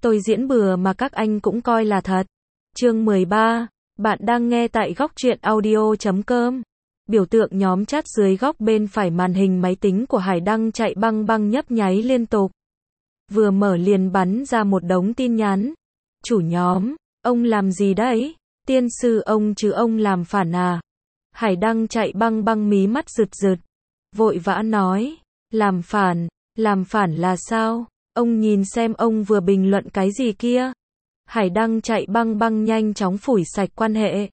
Tôi diễn bừa mà các anh cũng coi là thật. Chương 13. Bạn đang nghe tại góc truyện audio.com. Biểu tượng nhóm chat dưới góc bên phải màn hình máy tính của Hải Đăng chạy băng băng nhấp nháy liên tục. Vừa mở liền bắn ra một đống tin nhắn. Chủ nhóm, ông làm gì đấy? Tiên sư ông chứ ông làm phản à? Hải Đăng chạy băng băng mí mắt rực rực. Vội vã nói, làm phản là sao? Ông nhìn xem ông vừa bình luận cái gì kia? Hải Đăng chạy băng băng nhanh chóng phủi sạch quan hệ.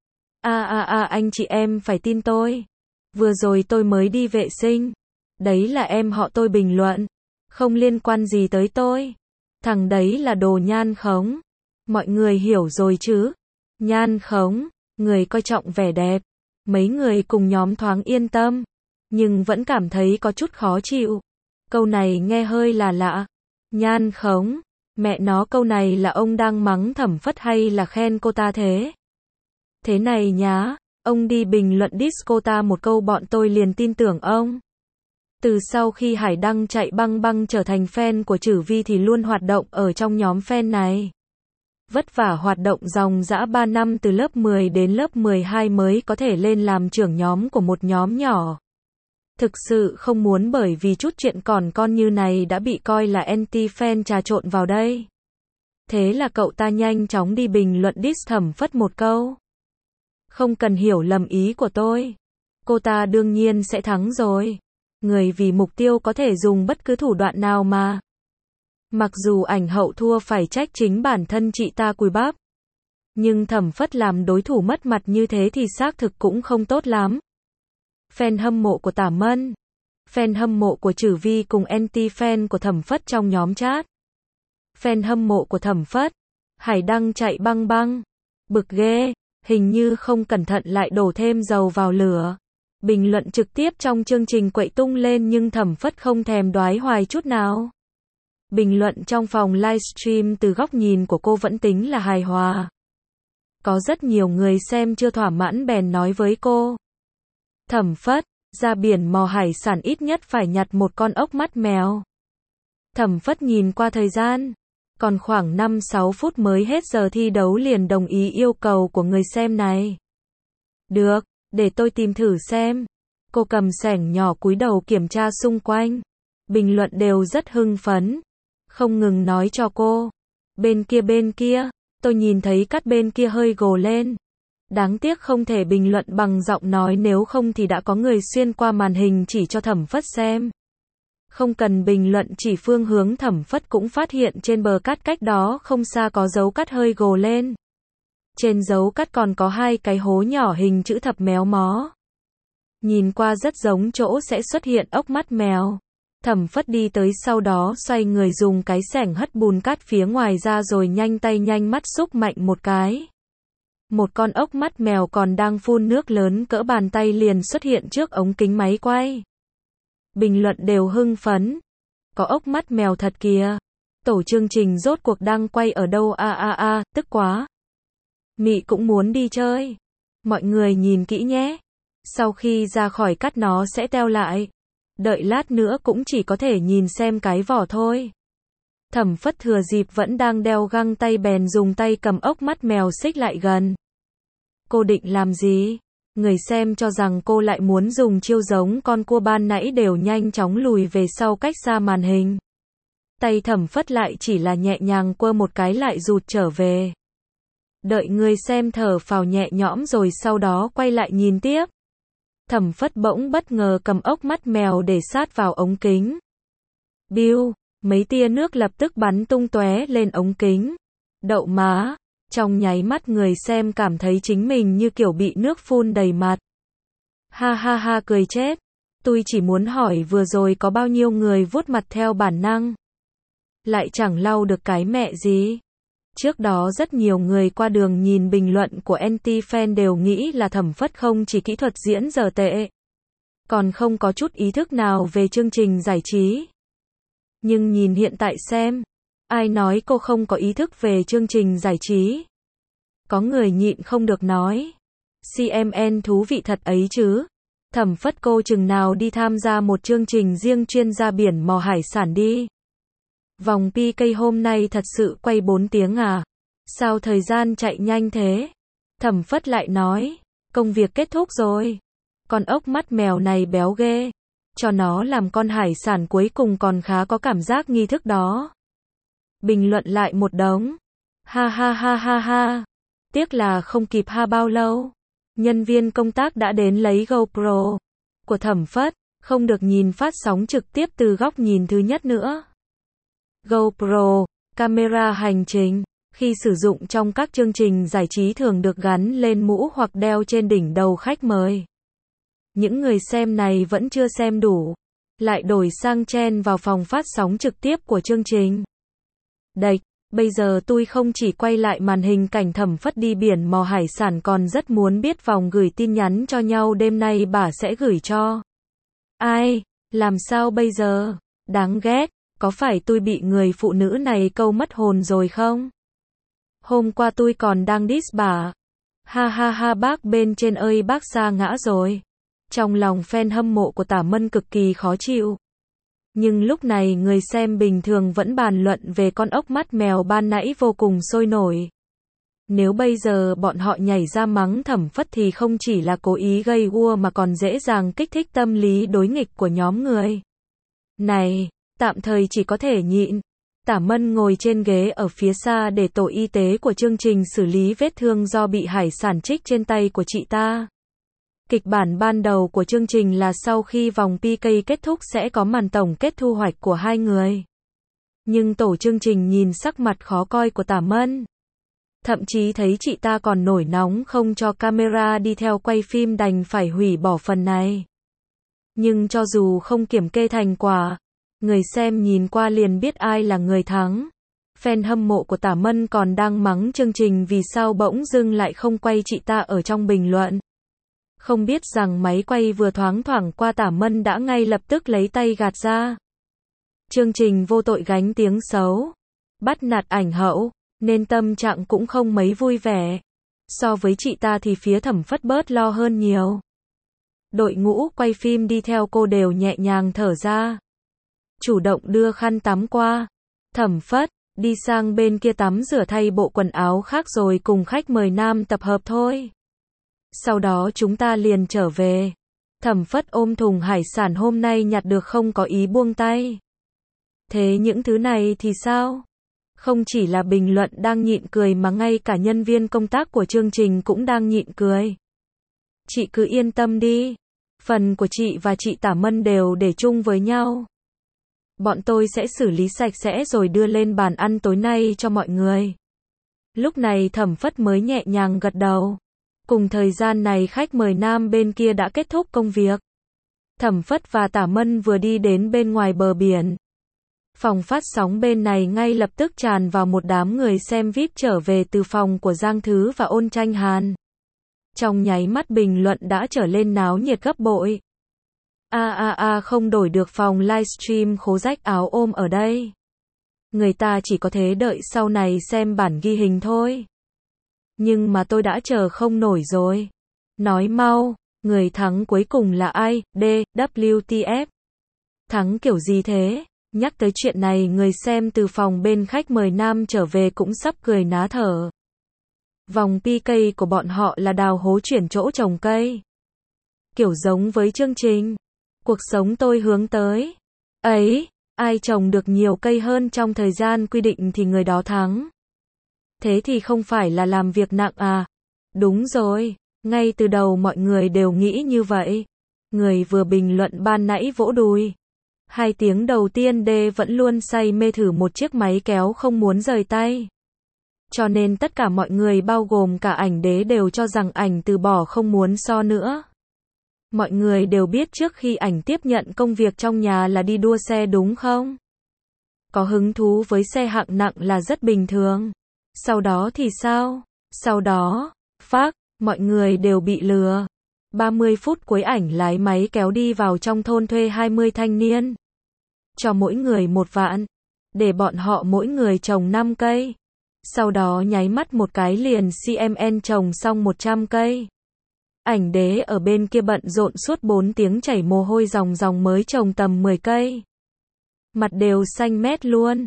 Anh chị em phải tin tôi. Vừa rồi tôi mới đi vệ sinh. Đấy là em họ tôi bình luận. Không liên quan gì tới tôi. Thằng đấy là đồ nhan khống. Mọi người hiểu rồi chứ? Nhan khống, người coi trọng vẻ đẹp. Mấy người cùng nhóm thoáng yên tâm. Nhưng vẫn cảm thấy có chút khó chịu. Câu này nghe hơi là lạ. Nhan khống, mẹ nó câu này là ông đang mắng Thẩm Phất hay là khen cô ta thế? Thế này nhá, ông đi bình luận diss cô ta một câu bọn tôi liền tin tưởng ông. Từ sau khi Hải Đăng chạy băng băng trở thành fan của Chử Vi thì luôn hoạt động ở trong nhóm fan này. Vất vả hoạt động dòng dã 3 năm từ lớp 10 đến lớp 12 mới có thể lên làm trưởng nhóm của một nhóm nhỏ. Thực sự không muốn bởi vì chút chuyện còn con như này đã bị coi là anti-fan trà trộn vào đây. Thế là cậu ta nhanh chóng đi bình luận diss Thẩm Phất một câu. Không cần hiểu lầm ý của tôi. Cô ta đương nhiên sẽ thắng rồi. Người vì mục tiêu có thể dùng bất cứ thủ đoạn nào mà. Mặc dù ảnh hậu thua phải trách chính bản thân chị ta cùi bắp. Nhưng Thẩm Phất làm đối thủ mất mặt như thế thì xác thực cũng không tốt lắm. Fan hâm mộ của Tả Mân, fan hâm mộ của Chử Vi cùng anti-fan của Thẩm Phất trong nhóm chat. Fan hâm mộ của Thẩm Phất, Hải Đăng chạy băng băng. Bực ghê, hình như không cẩn thận lại đổ thêm dầu vào lửa. Bình luận trực tiếp trong chương trình quậy tung lên nhưng Thẩm Phất không thèm đoái hoài chút nào. Bình luận trong phòng livestream từ góc nhìn của cô vẫn tính là hài hòa. Có rất nhiều người xem chưa thỏa mãn bèn nói với cô. Thẩm Phất, ra biển mò hải sản ít nhất phải nhặt một con ốc mắt mèo. Thẩm Phất nhìn qua thời gian. Còn khoảng 5-6 phút mới hết giờ thi đấu liền đồng ý yêu cầu của người xem này. Được, để tôi tìm thử xem. Cô cầm xẻng nhỏ cúi đầu kiểm tra xung quanh. Bình luận đều rất hưng phấn. Không ngừng nói cho cô. Bên kia, tôi nhìn thấy cắt bên kia hơi gồ lên. Đáng tiếc không thể bình luận bằng giọng nói nếu không thì đã có người xuyên qua màn hình chỉ cho Thẩm Phất xem. Không cần bình luận chỉ phương hướng Thẩm Phất cũng phát hiện trên bờ cát cách đó không xa có dấu cắt hơi gồ lên. Trên dấu cắt còn có 2 cái hố nhỏ hình chữ thập méo mó. Nhìn qua rất giống chỗ sẽ xuất hiện ốc mắt mèo. Thẩm Phất đi tới sau đó xoay người dùng cái xẻng hất bùn cát phía ngoài ra rồi nhanh tay nhanh mắt xúc mạnh một cái. Một con ốc mắt mèo còn đang phun nước lớn cỡ bàn tay liền xuất hiện trước ống kính máy quay. Bình luận đều hưng phấn. Có ốc mắt mèo thật kìa. Tổ chương trình rốt cuộc đang quay ở đâu tức quá. Mị cũng muốn đi chơi. Mọi người nhìn kỹ nhé. Sau khi ra khỏi cắt nó sẽ teo lại. Đợi lát nữa cũng chỉ có thể nhìn xem cái vỏ thôi. Thẩm Phất thừa dịp vẫn đang đeo găng tay bèn dùng tay cầm ốc mắt mèo xích lại gần. Cô định làm gì? Người xem cho rằng cô lại muốn dùng chiêu giống con cua ban nãy đều nhanh chóng lùi về sau cách xa màn hình. Tay Thẩm Phất lại chỉ là nhẹ nhàng quơ một cái lại rụt trở về. Đợi người xem thở phào nhẹ nhõm rồi sau đó quay lại nhìn tiếp. Thẩm Phất bỗng bất ngờ cầm ốc mắt mèo để sát vào ống kính. Biu, mấy tia nước lập tức bắn tung tóe lên ống kính. Đậu má, trong nháy mắt người xem cảm thấy chính mình như kiểu bị nước phun đầy mặt. Ha cười chết. Tôi chỉ muốn hỏi vừa rồi có bao nhiêu người vuốt mặt theo bản năng. Lại chẳng lau được cái mẹ gì. Trước đó rất nhiều người qua đường nhìn bình luận của anti-fan đều nghĩ là Thẩm Phất không chỉ kỹ thuật diễn dở tệ, còn không có chút ý thức nào về chương trình giải trí. Nhưng nhìn hiện tại xem, ai nói cô không có ý thức về chương trình giải trí? Có người nhịn không được nói. CMN thú vị thật ấy chứ. Thẩm Phất cô chừng nào đi tham gia một chương trình riêng chuyên ra biển mò hải sản đi. Vòng PK hôm nay thật sự quay 4 tiếng à? Sao thời gian chạy nhanh thế? Thẩm Phất lại nói, công việc kết thúc rồi. Con ốc mắt mèo này béo ghê. Cho nó làm con hải sản cuối cùng còn khá có cảm giác nghi thức đó. Bình luận lại một đống. Ha ha ha ha ha. Tiếc là không kịp ha bao lâu. Nhân viên công tác đã đến lấy GoPro của Thẩm Phất, không được nhìn phát sóng trực tiếp từ góc nhìn thứ nhất nữa. GoPro, camera hành trình, khi sử dụng trong các chương trình giải trí thường được gắn lên mũ hoặc đeo trên đỉnh đầu khách mời. Những người xem này vẫn chưa xem đủ, lại đổi sang chen vào phòng phát sóng trực tiếp của chương trình. Đệch, bây giờ tôi không chỉ quay lại màn hình cảnh Thẩm Phất đi biển mò hải sản còn rất muốn biết vòng gửi tin nhắn cho nhau đêm nay bà sẽ gửi cho ai, làm sao bây giờ, đáng ghét, có phải tôi bị người phụ nữ này câu mất hồn rồi không? Hôm qua tôi còn đang diss bà. Ha ha ha bác bên trên ơi bác sa ngã rồi. Trong lòng fan hâm mộ của Tả Mân cực kỳ khó chịu. Nhưng lúc này người xem bình thường vẫn bàn luận về con ốc mắt mèo ban nãy vô cùng sôi nổi. Nếu bây giờ bọn họ nhảy ra mắng Thẩm Phất thì không chỉ là cố ý gây ua mà còn dễ dàng kích thích tâm lý đối nghịch của nhóm người này, tạm thời chỉ có thể nhịn. Tả Mân ngồi trên ghế ở phía xa để tổ y tế của chương trình xử lý vết thương do bị hải sản trích trên tay của chị ta. Kịch bản ban đầu của chương trình là sau khi vòng PK kết thúc sẽ có màn tổng kết thu hoạch của hai người. Nhưng tổ chương trình nhìn sắc mặt khó coi của Tả Mân. Thậm chí thấy chị ta còn nổi nóng không cho camera đi theo quay phim đành phải hủy bỏ phần này. Nhưng cho dù không kiểm kê thành quả, người xem nhìn qua liền biết ai là người thắng. Fan hâm mộ của Tả Mân còn đang mắng chương trình vì sao bỗng dưng lại không quay chị ta ở trong bình luận. Không biết rằng máy quay vừa thoáng thoảng qua Tả Mân đã ngay lập tức lấy tay gạt ra. Chương trình vô tội gánh tiếng xấu, bắt nạt ảnh hậu, nên tâm trạng cũng không mấy vui vẻ. So với chị ta thì phía Thẩm Phất bớt lo hơn nhiều. Đội ngũ quay phim đi theo cô đều nhẹ nhàng thở ra. Chủ động đưa khăn tắm qua. Thẩm Phất, đi sang bên kia tắm rửa thay bộ quần áo khác rồi cùng khách mời nam tập hợp thôi. Sau đó chúng ta liền trở về. Thẩm Phất ôm thùng hải sản hôm nay nhặt được không có ý buông tay. Thế những thứ này thì sao? Không chỉ là bình luận đang nhịn cười mà ngay cả nhân viên công tác của chương trình cũng đang nhịn cười. Chị cứ yên tâm đi. Phần của chị và chị Tả Mân đều để chung với nhau. Bọn tôi sẽ xử lý sạch sẽ rồi đưa lên bàn ăn tối nay cho mọi người. Lúc này Thẩm Phất mới nhẹ nhàng gật đầu. Cùng thời gian này khách mời nam bên kia đã kết thúc công việc. Thẩm Phất và Tả Mân vừa đi đến bên ngoài bờ biển. Phòng phát sóng bên này ngay lập tức tràn vào một đám người xem VIP trở về từ phòng của Giang Thứ và Ôn Tranh Hàn. Trong nháy mắt bình luận đã trở lên náo nhiệt gấp bội. Không đổi được phòng livestream khố rách áo ôm ở đây. Người ta chỉ có thế đợi sau này xem bản ghi hình thôi. Nhưng mà tôi đã chờ không nổi rồi. Nói mau, người thắng cuối cùng là ai? WTF. Thắng kiểu gì thế? Nhắc tới chuyện này người xem từ phòng bên khách mời nam trở về cũng sắp cười ná thở. Vòng PK của bọn họ là đào hố chuyển chỗ trồng cây. Kiểu giống với chương trình Cuộc sống tôi hướng tới. Ấy, ai trồng được nhiều cây hơn trong thời gian quy định thì người đó thắng. Thế thì không phải là làm việc nặng à? Đúng rồi, ngay từ đầu mọi người đều nghĩ như vậy. Người vừa bình luận ban nãy vỗ đùi. 2 tiếng đầu tiên D vẫn luôn say mê thử một chiếc máy kéo không muốn rời tay. Cho nên tất cả mọi người bao gồm cả ảnh đế đều cho rằng ảnh từ bỏ không muốn so nữa. Mọi người đều biết trước khi ảnh tiếp nhận công việc trong nhà là đi đua xe đúng không? Có hứng thú với xe hạng nặng là rất bình thường. Sau đó thì sao? Sau đó, mọi người đều bị lừa. 30 phút cuối ảnh lái máy kéo đi vào trong thôn thuê 20 thanh niên. Cho mỗi người 1 vạn. Để bọn họ mỗi người trồng 5 cây. Sau đó nháy mắt một cái liền CMN trồng xong 100 cây. Ảnh đế ở bên kia bận rộn suốt 4 tiếng chảy mồ hôi ròng ròng mới trồng tầm 10 cây. Mặt đều xanh mét luôn.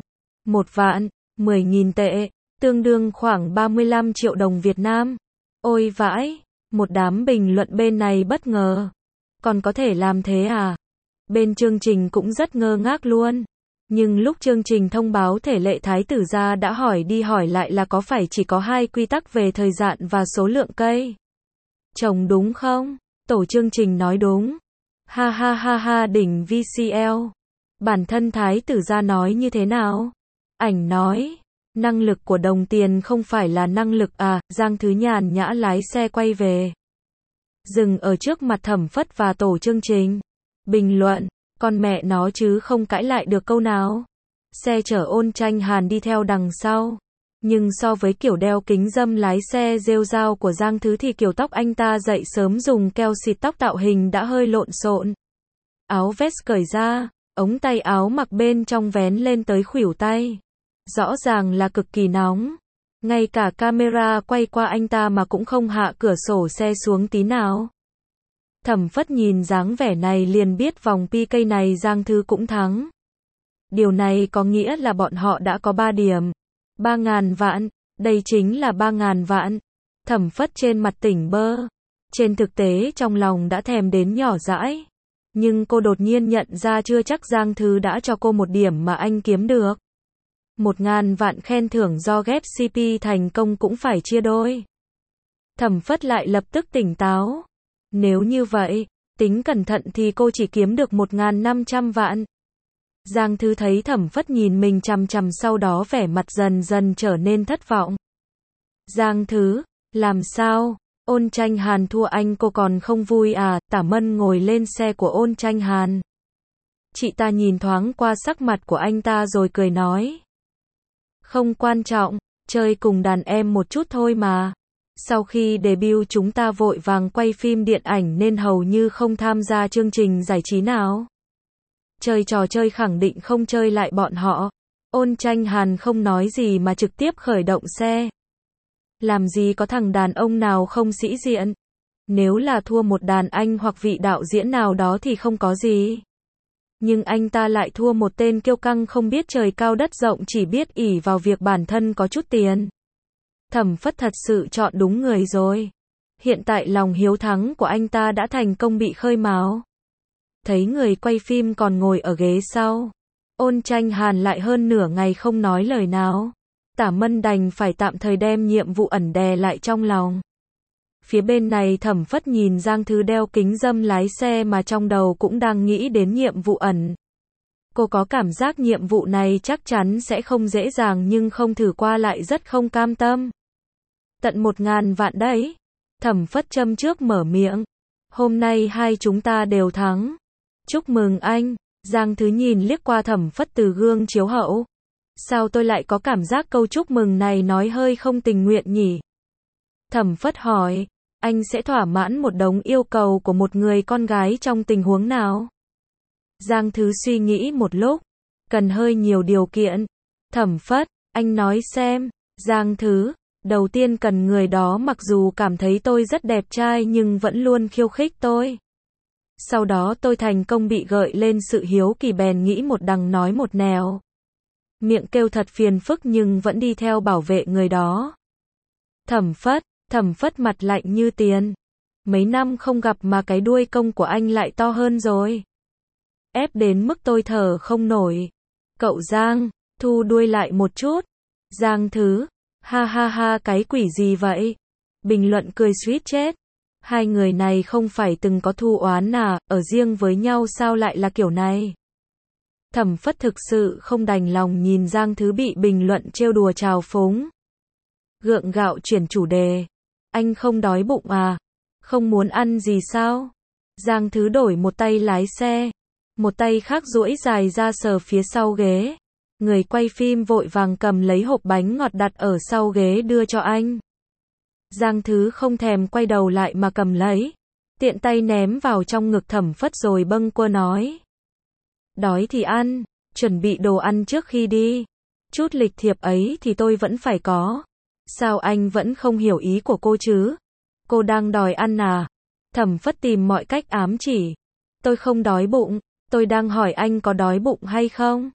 1 vạn, 10.000 tệ, tương đương khoảng 35 triệu đồng Việt Nam. Ôi vãi, một đám bình luận bên này bất ngờ. Còn có thể làm thế à? Bên chương trình cũng rất ngơ ngác luôn. Nhưng lúc chương trình thông báo thể lệ thái tử ra đã hỏi đi hỏi lại là có phải chỉ có 2 quy tắc về thời gian và số lượng cây trồng đúng không? Tổ chương trình nói đúng. Ha ha ha ha đỉnh VCL. Bản thân thái tử ra nói như thế nào? Ảnh nói, năng lực của đồng tiền không phải là năng lực à, Giang Thứ nhàn nhã lái xe quay về. Dừng ở trước mặt Thẩm Phất và tổ chương trình. Bình luận, con mẹ nó chứ không cãi lại được câu nào. Xe chở Ôn Tranh Hàn đi theo đằng sau. Nhưng so với kiểu đeo kính râm lái xe rêu rao của Giang Thứ thì kiểu tóc anh ta dậy sớm dùng keo xịt tóc tạo hình đã hơi lộn xộn. Áo vest cởi ra, ống tay áo mặc bên trong vén lên tới khuỷu tay. Rõ ràng là cực kỳ nóng. Ngay cả camera quay qua anh ta mà cũng không hạ cửa sổ xe xuống tí nào. Thẩm Phất nhìn dáng vẻ này liền biết vòng PK này Giang Thứ cũng thắng. Điều này có nghĩa là bọn họ đã có 3 điểm. 3.000 vạn, đây chính là 3.000 vạn. Thẩm Phất trên mặt tỉnh bơ. Trên thực tế trong lòng đã thèm đến nhỏ dãi. Nhưng cô đột nhiên nhận ra chưa chắc Giang Thứ đã cho cô một điểm mà anh kiếm được. 1.000 vạn khen thưởng do ghép CP thành công cũng phải chia đôi. Thẩm Phất lại lập tức tỉnh táo. Nếu như vậy, tính cẩn thận thì cô chỉ kiếm được 1.500 vạn. Giang Thứ thấy Thẩm Phất nhìn mình chằm chằm sau đó vẻ mặt dần dần trở nên thất vọng. Giang Thứ, làm sao? Ôn Tranh Hàn thua anh cô còn không vui à? Tả Mân ngồi lên xe của Ôn Tranh Hàn. Chị ta nhìn thoáng qua sắc mặt của anh ta rồi cười nói. Không quan trọng, chơi cùng đàn em một chút thôi mà. Sau khi debut chúng ta vội vàng quay phim điện ảnh nên hầu như không tham gia chương trình giải trí nào. Chơi trò chơi khẳng định không chơi lại bọn họ. Ôn Tranh Hàn không nói gì mà trực tiếp khởi động xe. Làm gì có thằng đàn ông nào không sĩ diện. Nếu là thua một đàn anh hoặc vị đạo diễn nào đó thì không có gì. Nhưng anh ta lại thua một tên kiêu căng không biết trời cao đất rộng chỉ biết ỷ vào việc bản thân có chút tiền. Thẩm Phất thật sự chọn đúng người rồi. Hiện tại lòng hiếu thắng của anh ta đã thành công bị khơi mào. Thấy người quay phim còn ngồi ở ghế sau. Ôn Tranh Hàn lại hơn nửa ngày không nói lời nào. Tả Mân đành phải tạm thời đem nhiệm vụ ẩn đè lại trong lòng. Phía bên này Thẩm Phất nhìn Giang Thứ đeo kính râm lái xe mà trong đầu cũng đang nghĩ đến nhiệm vụ ẩn. Cô có cảm giác nhiệm vụ này chắc chắn sẽ không dễ dàng nhưng không thử qua lại rất không cam tâm. Tận 1.000 vạn đấy. Thẩm Phất châm trước mở miệng. Hôm nay hai chúng ta đều thắng. Chúc mừng anh. Giang Thứ nhìn liếc qua Thẩm Phất từ gương chiếu hậu. Sao tôi lại có cảm giác câu chúc mừng này nói hơi không tình nguyện nhỉ? Thẩm Phất hỏi. Anh sẽ thỏa mãn một đống yêu cầu của một người con gái trong tình huống nào? Giang Thứ suy nghĩ một lúc. Cần hơi nhiều điều kiện. Thẩm Phất, anh nói xem. Giang Thứ, đầu tiên cần người đó mặc dù cảm thấy tôi rất đẹp trai nhưng vẫn luôn khiêu khích tôi. Sau đó tôi thành công bị gợi lên sự hiếu kỳ bèn nghĩ một đằng nói một nẻo. Miệng kêu thật phiền phức nhưng vẫn đi theo bảo vệ người đó. Thẩm Phất mặt lạnh như tiền. Mấy năm không gặp mà cái đuôi công của anh lại to hơn rồi. Ép đến mức tôi thở không nổi. Cậu Giang, thu đuôi lại một chút. Giang Thứ, ha ha ha cái quỷ gì vậy? Bình luận cười suýt chết. Hai người này không phải từng có thù oán à, ở riêng với nhau sao lại là kiểu này? Thẩm Phất thực sự không đành lòng nhìn Giang Thứ bị bình luận trêu đùa trào phúng. Gượng gạo chuyển chủ đề. Anh không đói bụng à? Không muốn ăn gì sao? Giang Thứ đổi một tay lái xe. Một tay khác duỗi dài ra sờ phía sau ghế. Người quay phim vội vàng cầm lấy hộp bánh ngọt đặt ở sau ghế đưa cho anh. Giang Thứ không thèm quay đầu lại mà cầm lấy. Tiện tay ném vào trong ngực Thẩm Phất rồi bâng quơ nói. Đói thì ăn, chuẩn bị đồ ăn trước khi đi. Chút lịch thiệp ấy thì tôi vẫn phải có. Sao anh vẫn không hiểu ý của cô chứ? Cô đang đòi ăn à? Thẩm Phất tìm mọi cách ám chỉ. Tôi không đói bụng, tôi đang hỏi anh có đói bụng hay không?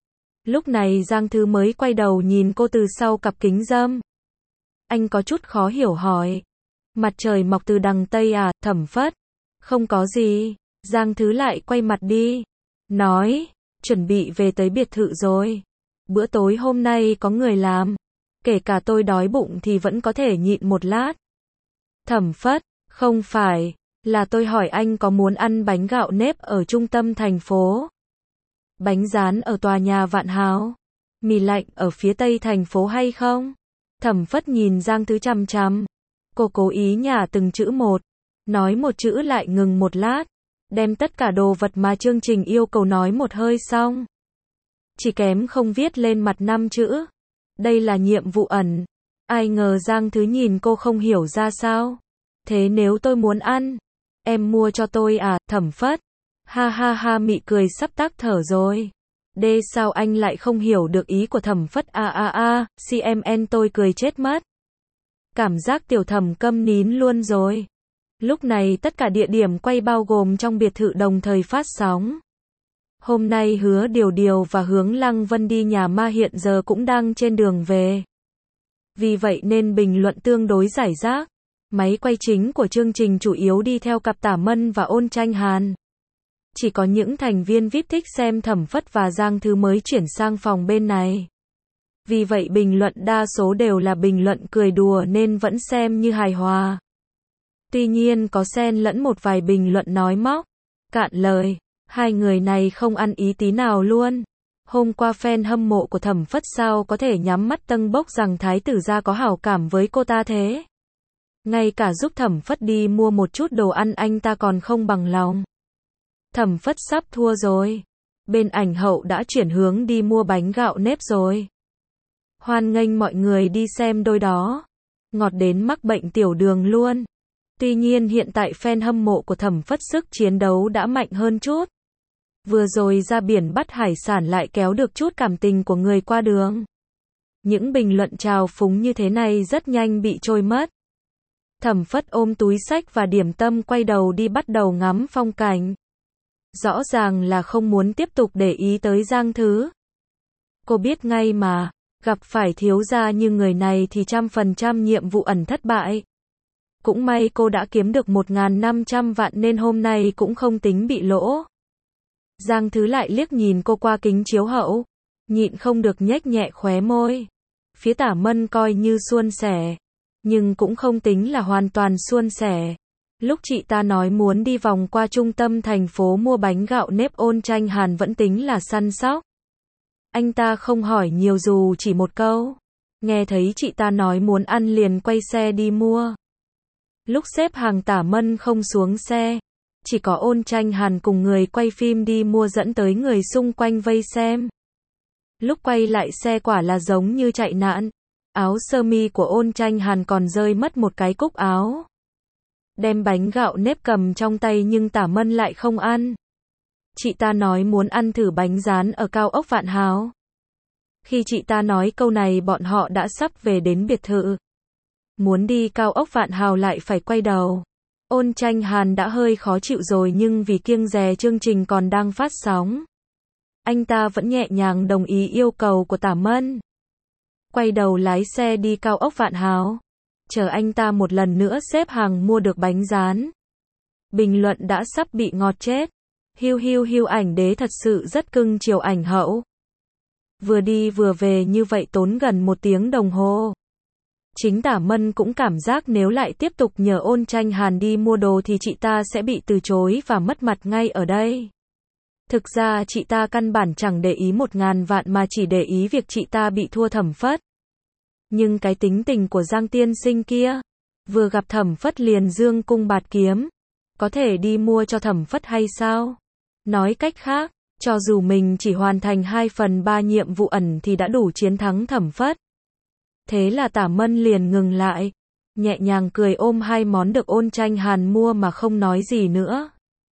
Lúc này Giang Thứ mới quay đầu nhìn cô từ sau cặp kính râm. Anh có chút khó hiểu hỏi. Mặt trời mọc từ đằng Tây à, Thẩm Phất? Không có gì. Giang Thứ lại quay mặt đi. Nói, chuẩn bị về tới biệt thự rồi. Bữa tối hôm nay có người làm. Kể cả tôi đói bụng thì vẫn có thể nhịn một lát. Thẩm Phất, không phải, là tôi hỏi anh có muốn ăn bánh gạo nếp ở trung tâm thành phố. Bánh rán ở tòa nhà Vạn Hào. Mì lạnh ở phía tây thành phố hay không? Thẩm Phất nhìn Giang Thứ chằm chằm. Cô cố ý nhả từng chữ một. Nói một chữ lại ngừng một lát. Đem tất cả đồ vật mà chương trình yêu cầu nói một hơi xong. Chỉ kém không viết lên mặt 5 chữ. Đây là nhiệm vụ ẩn. Ai ngờ Giang Thứ nhìn cô không hiểu ra sao. Thế nếu tôi muốn ăn, em mua cho tôi à, Thẩm Phất? Ha ha ha, mị cười sắp tắc thở rồi. Đê sao anh lại không hiểu được ý của Thẩm Phất CMN tôi cười chết mất. Cảm giác tiểu Thẩm câm nín luôn rồi. Lúc này tất cả địa điểm quay bao gồm trong biệt thự đồng thời phát sóng. Hôm nay Hứa Điều Điều và Hướng Lăng Vân đi nhà ma hiện giờ cũng đang trên đường về. Vì vậy nên bình luận tương đối rải rác. Máy quay chính của chương trình chủ yếu đi theo cặp Tả Mân và Ôn Tranh Hàn. Chỉ có những thành viên VIP thích xem Thẩm Phất và Giang Thứ mới chuyển sang phòng bên này. Vì vậy bình luận đa số đều là bình luận cười đùa nên vẫn xem như hài hòa. Tuy nhiên có xen lẫn một vài bình luận nói móc, cạn lời. Hai người này không ăn ý tí nào luôn. Hôm qua fan hâm mộ của Thẩm Phất sao có thể nhắm mắt tâng bốc rằng Thái tử gia có hảo cảm với cô ta thế. Ngay cả giúp Thẩm Phất đi mua một chút đồ ăn anh ta còn không bằng lòng. Thẩm Phất sắp thua rồi. Bên ảnh hậu đã chuyển hướng đi mua bánh gạo nếp rồi. Hoan nghênh mọi người đi xem đôi đó. Ngọt đến mắc bệnh tiểu đường luôn. Tuy nhiên hiện tại fan hâm mộ của Thẩm Phất sức chiến đấu đã mạnh hơn chút. Vừa rồi ra biển bắt hải sản lại kéo được chút cảm tình của người qua đường. Những bình luận trào phúng như thế này rất nhanh bị trôi mất. Thẩm Phất ôm túi xách và điểm tâm quay đầu đi bắt đầu ngắm phong cảnh. Rõ ràng là không muốn tiếp tục để ý tới Giang Thứ. Cô biết ngay mà, gặp phải thiếu gia như người này thì 100% nhiệm vụ ẩn thất bại. Cũng may cô đã kiếm được 1.500 vạn nên hôm nay cũng không tính bị lỗ. Giang Thứ lại liếc nhìn cô qua kính chiếu hậu, nhịn không được nhếch nhẹ khóe môi. Phía Tả Mân coi như suôn sẻ, nhưng cũng không tính là hoàn toàn suôn sẻ. Lúc chị ta nói muốn đi vòng qua trung tâm thành phố mua bánh gạo nếp, Ôn Tranh Hàn vẫn tính là săn sóc. Anh ta không hỏi nhiều dù chỉ một câu. Nghe thấy chị ta nói muốn ăn liền quay xe đi mua. Lúc xếp hàng Tả Mân không xuống xe. Chỉ có Ôn Tranh Hàn cùng người quay phim đi mua dẫn tới người xung quanh vây xem. Lúc quay lại xe quả là giống như chạy nạn. Áo sơ mi của Ôn Tranh Hàn còn rơi mất một cái cúc áo. Đem bánh gạo nếp cầm trong tay nhưng Tả Mân lại không ăn. Chị ta nói muốn ăn thử bánh rán ở cao ốc Vạn Hào. Khi chị ta nói câu này bọn họ đã sắp về đến biệt thự. Muốn đi cao ốc Vạn Hào lại phải quay đầu. Ôn Tranh Hàn đã hơi khó chịu rồi nhưng vì kiêng dè chương trình còn đang phát sóng. Anh ta vẫn nhẹ nhàng đồng ý yêu cầu của Tả Mân. Quay đầu lái xe đi cao ốc Vạn Hào. Chờ anh ta một lần nữa xếp hàng mua được bánh rán. Bình luận đã sắp bị ngọt chết. Hiu ảnh đế thật sự rất cưng chiều ảnh hậu. Vừa đi vừa về như vậy tốn gần 1 tiếng đồng hồ. Chính Tả Mân cũng cảm giác nếu lại tiếp tục nhờ Ôn Tranh Hàn đi mua đồ thì chị ta sẽ bị từ chối và mất mặt ngay ở đây. Thực ra chị ta căn bản chẳng để ý 1.000 vạn mà chỉ để ý việc chị ta bị thua Thẩm Phất. Nhưng cái tính tình của Giang tiên sinh kia, vừa gặp Thẩm Phất liền dương cung bạt kiếm, có thể đi mua cho Thẩm Phất hay sao? Nói cách khác, cho dù mình chỉ hoàn thành 2/3 nhiệm vụ ẩn thì đã đủ chiến thắng Thẩm Phất. Thế là Tả Mân liền ngừng lại, nhẹ nhàng cười ôm 2 món được Ôn Tranh Hàn mua mà không nói gì nữa.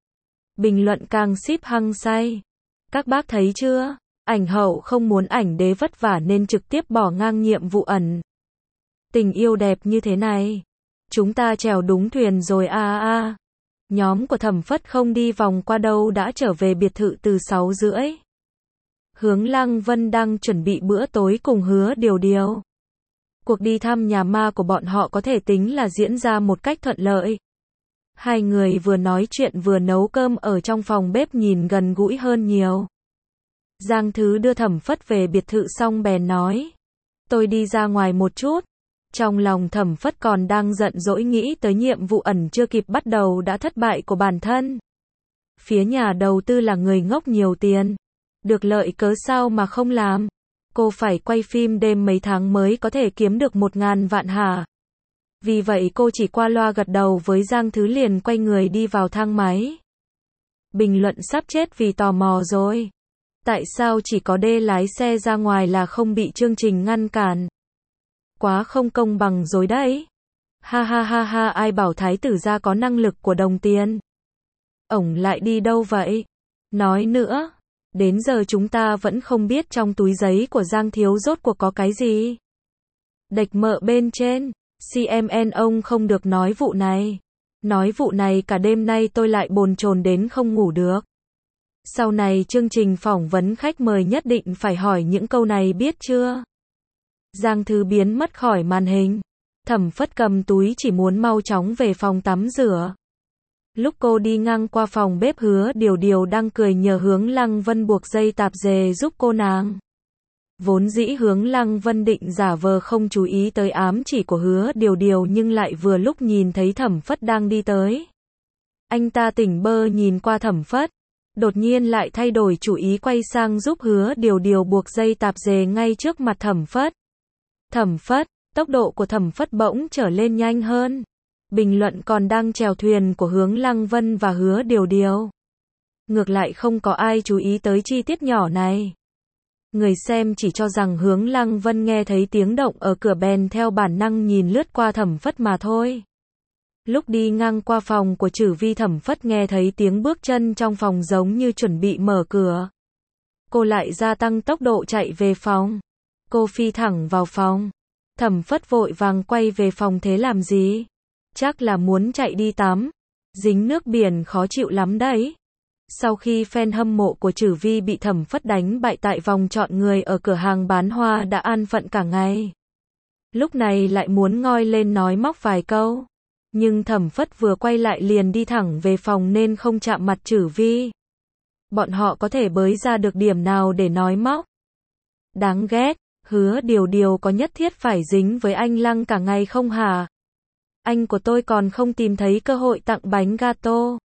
Bình luận càng ship hăng say. Các bác thấy chưa? Ảnh hậu không muốn ảnh đế vất vả nên trực tiếp bỏ ngang nhiệm vụ ẩn. Tình yêu đẹp như thế này. Chúng ta chèo đúng thuyền rồi Nhóm của Thẩm Phất không đi vòng qua đâu đã trở về biệt thự từ 6:30. Hướng Lăng Vân đang chuẩn bị bữa tối cùng Hứa Điều Điều. Cuộc đi thăm nhà ma của bọn họ có thể tính là diễn ra một cách thuận lợi. Hai người vừa nói chuyện vừa nấu cơm ở trong phòng bếp nhìn gần gũi hơn nhiều. Giang Thứ đưa Thẩm Phất về biệt thự xong bèn nói. Tôi đi ra ngoài một chút. Trong lòng Thẩm Phất còn đang giận dỗi nghĩ tới nhiệm vụ ẩn chưa kịp bắt đầu đã thất bại của bản thân. Phía nhà đầu tư là người ngốc nhiều tiền. Được lợi cớ sao mà không làm. Cô phải quay phim đêm mấy tháng mới có thể kiếm được 1.000 vạn hả? Vì vậy cô chỉ qua loa gật đầu với Giang Thứ liền quay người đi vào thang máy. Bình luận sắp chết vì tò mò rồi. Tại sao chỉ có D lái xe ra ngoài là không bị chương trình ngăn cản? Quá không công bằng rồi đấy. Ha ha ha ha, ai bảo thái tử gia có năng lực của đồng tiền. Ổng lại đi đâu vậy? Nói nữa, đến giờ chúng ta vẫn không biết trong túi giấy của Giang thiếu rốt cuộc có cái gì. Đệch mợ bên trên, CMN ông không được nói vụ này. Nói vụ này cả đêm nay tôi lại bồn chồn đến không ngủ được. Sau này chương trình phỏng vấn khách mời nhất định phải hỏi những câu này biết chưa? Giang Thứ biến mất khỏi màn hình. Thẩm Phất cầm túi chỉ muốn mau chóng về phòng tắm rửa. Lúc cô đi ngang qua phòng bếp Hứa Điều Điều đang cười nhờ Hướng Lăng Vân buộc dây tạp dề giúp cô nàng. Vốn dĩ Hướng Lăng Vân định giả vờ không chú ý tới ám chỉ của Hứa Điều Điều nhưng lại vừa lúc nhìn thấy Thẩm Phất đang đi tới. Anh ta tỉnh bơ nhìn qua Thẩm Phất. Đột nhiên lại thay đổi chủ ý quay sang giúp Hứa Điều Điều buộc dây tạp dề ngay trước mặt Thẩm Phất. Thẩm Phất, tốc độ của Thẩm Phất bỗng trở lên nhanh hơn. Bình luận còn đang chèo thuyền của Hướng Lăng Vân và Hứa Điều Điều. Ngược lại không có ai chú ý tới chi tiết nhỏ này. Người xem chỉ cho rằng Hướng Lăng Vân nghe thấy tiếng động ở cửa bèn theo bản năng nhìn lướt qua Thẩm Phất mà thôi. Lúc đi ngang qua phòng của Trử Vi Thẩm Phất nghe thấy tiếng bước chân trong phòng giống như chuẩn bị mở cửa. Cô lại gia tăng tốc độ chạy về phòng. Cô phi thẳng vào phòng. Thẩm Phất vội vàng quay về phòng thế làm gì? Chắc là muốn chạy đi tắm. Dính nước biển khó chịu lắm đấy. Sau khi fan hâm mộ của Trử Vi bị Thẩm Phất đánh bại tại vòng chọn người ở cửa hàng bán hoa đã an phận cả ngày. Lúc này lại muốn ngoi lên nói móc vài câu. Nhưng Thẩm Phất vừa quay lại liền đi thẳng về phòng nên không chạm mặt Trử Vi. Bọn họ có thể bới ra được điểm nào để nói móc. Đáng ghét, Hứa Điều Điều có nhất thiết phải dính với anh Lăng cả ngày không hả? Anh của tôi còn không tìm thấy cơ hội tặng bánh gato.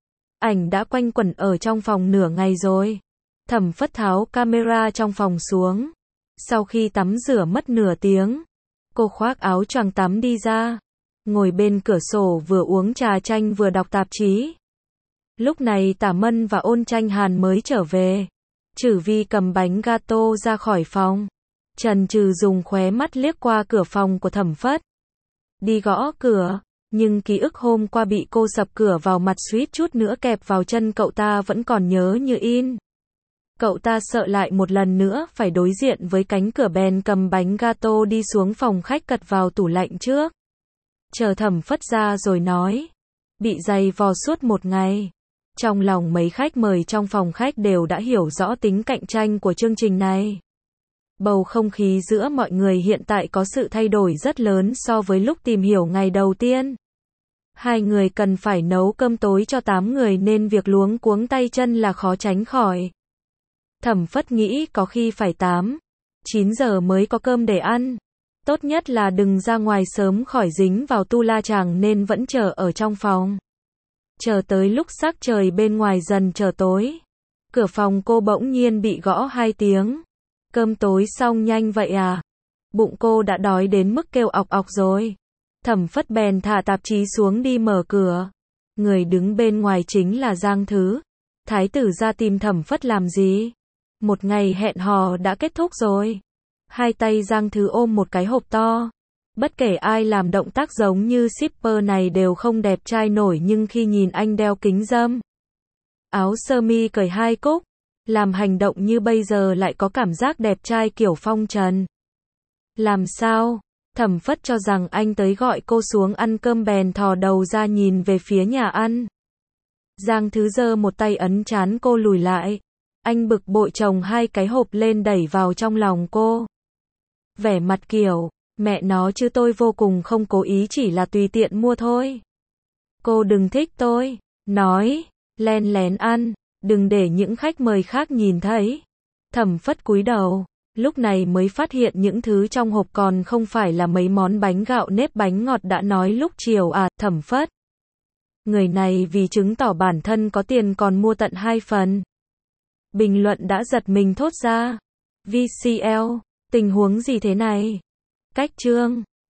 Ảnh đã quanh quẩn ở trong phòng nửa ngày rồi. Thẩm Phất tháo camera trong phòng xuống. Sau khi tắm rửa mất nửa tiếng, cô khoác áo choàng tắm đi ra. Ngồi bên cửa sổ vừa uống trà chanh vừa đọc tạp chí. Lúc này Tả Mân và Ôn Tranh Hàn mới trở về. Trử Vi cầm bánh gato ra khỏi phòng. Trần Trừ dùng khóe mắt liếc qua cửa phòng của Thẩm Phất. Đi gõ cửa, nhưng ký ức hôm qua bị cô sập cửa vào mặt suýt chút nữa kẹp vào chân cậu ta vẫn còn nhớ như in. Cậu ta sợ lại một lần nữa phải đối diện với cánh cửa bèn cầm bánh gato đi xuống phòng khách cất vào tủ lạnh trước. Chờ Thẩm Phất ra rồi nói. Bị giày vò suốt một ngày. Trong lòng mấy khách mời trong phòng khách đều đã hiểu rõ tính cạnh tranh của chương trình này. Bầu không khí giữa mọi người hiện tại có sự thay đổi rất lớn so với lúc tìm hiểu ngày đầu tiên. Hai người cần phải nấu cơm tối cho 8 người nên việc luống cuống tay chân là khó tránh khỏi. Thẩm Phất nghĩ có khi phải 8, 9 giờ mới có cơm để ăn. Tốt nhất là đừng ra ngoài sớm khỏi dính vào tu la chàng nên vẫn chờ ở trong phòng. Chờ tới lúc sắc trời bên ngoài dần trở tối. Cửa phòng cô bỗng nhiên bị gõ 2 tiếng. Cơm tối xong nhanh vậy à? Bụng cô đã đói đến mức kêu ọc ọc rồi. Thẩm Phất bèn thả tạp chí xuống đi mở cửa. Người đứng bên ngoài chính là Giang Thứ. Thái tử ra tìm Thẩm Phất làm gì? Một ngày hẹn hò đã kết thúc rồi. Hai tay Giang Thứ ôm một cái hộp to. Bất kể ai làm động tác giống như shipper này đều không đẹp trai nổi nhưng khi nhìn anh đeo kính râm, áo sơ mi cởi 2 cúc, làm hành động như bây giờ lại có cảm giác đẹp trai kiểu phong trần. Làm sao? Thẩm Phất cho rằng anh tới gọi cô xuống ăn cơm bèn thò đầu ra nhìn về phía nhà ăn. Giang Thứ giơ một tay ấn trán cô lùi lại. Anh bực bội chồng hai cái hộp lên đẩy vào trong lòng cô. Vẻ mặt kiểu, mẹ nó chứ tôi vô cùng không cố ý, chỉ là tùy tiện mua thôi. Cô đừng thích tôi. Nói, len lén ăn, đừng để những khách mời khác nhìn thấy. Thẩm Phất cúi đầu, lúc này mới phát hiện những thứ trong hộp còn không phải là mấy món bánh gạo nếp bánh ngọt đã nói lúc chiều à. Thẩm Phất, người này vì chứng tỏ bản thân có tiền còn mua tận 2 phần. Bình luận đã giật mình thốt ra. VCL, tình huống gì thế này? Cách chương